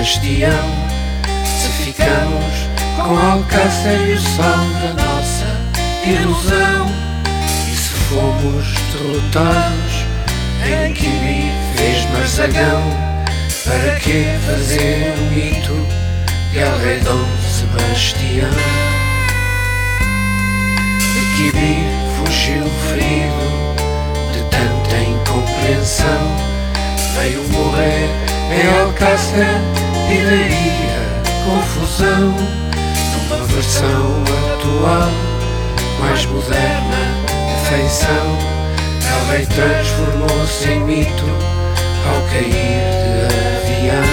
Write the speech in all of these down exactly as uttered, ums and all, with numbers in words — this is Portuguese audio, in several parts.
Sebastião. Se ficamos com Alcácer e o sol da nossa ilusão, e se fomos derrotados em Quibi fez Marzagão, para que fazer um mito de El Rei Dom Sebastião? De Quibi fugiu ferido de tanta incompreensão, veio morrer em Alcácer e daí a confusão. Numa versão atual, mais moderna de feição, El Rei transformou-se em mito ao cair de avião.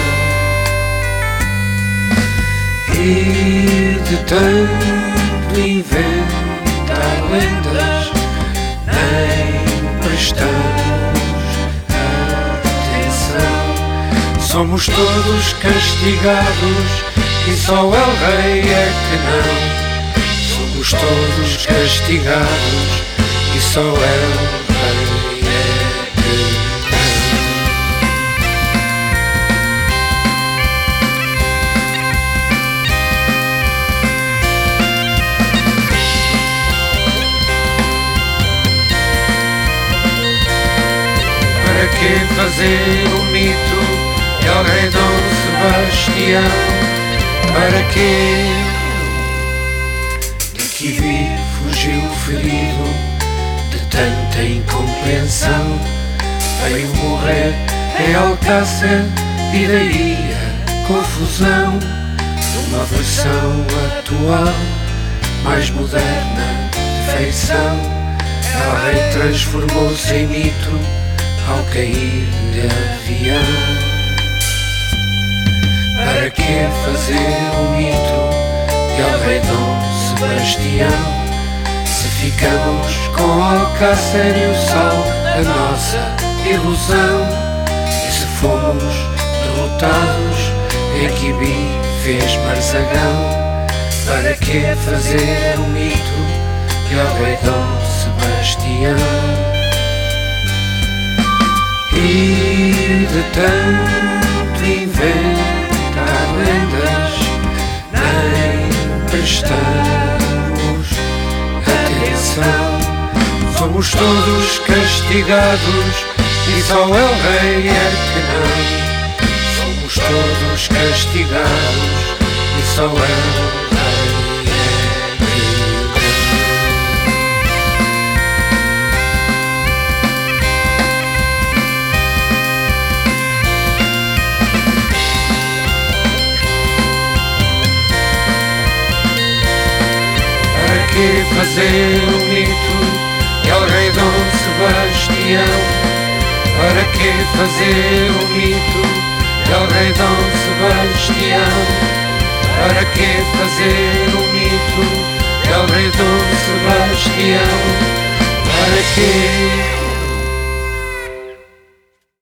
E de tanto inventar lendas nem prestamos atenção. Somos todos castigados e só El Rei é que não. Somos todos castigados e só El Rei é que não. Para que fazer um mito de El Rei Dom Sebastião? Para que de Quibi fugiu ferido de tanta incompreensão, veio morrer em Alcácer e daí a confusão. Numa versão atual, mais moderna de feição, El Rei transformou-se em mito ao cair de avião. Para que fazer um mito de El Rei Dom Sebastião? Se ficamos com Alcácer e o sol da nossa ilusão, e se fomos derrotados em Quibi fez Marzagão, para que fazer um mito de El Rei Dom Sebastião? E de tanto inventar lendas nem prestamos atenção. Somos todos castigados e só El Rei é que não. Somos todos castigados e só El Rei é que não. Para que fazer um mito de El Rei Dom Sebastião? Para que fazer um mito de El Rei Dom Sebastião? Para que fazer um mito de El Rei Dom Sebastião? Para que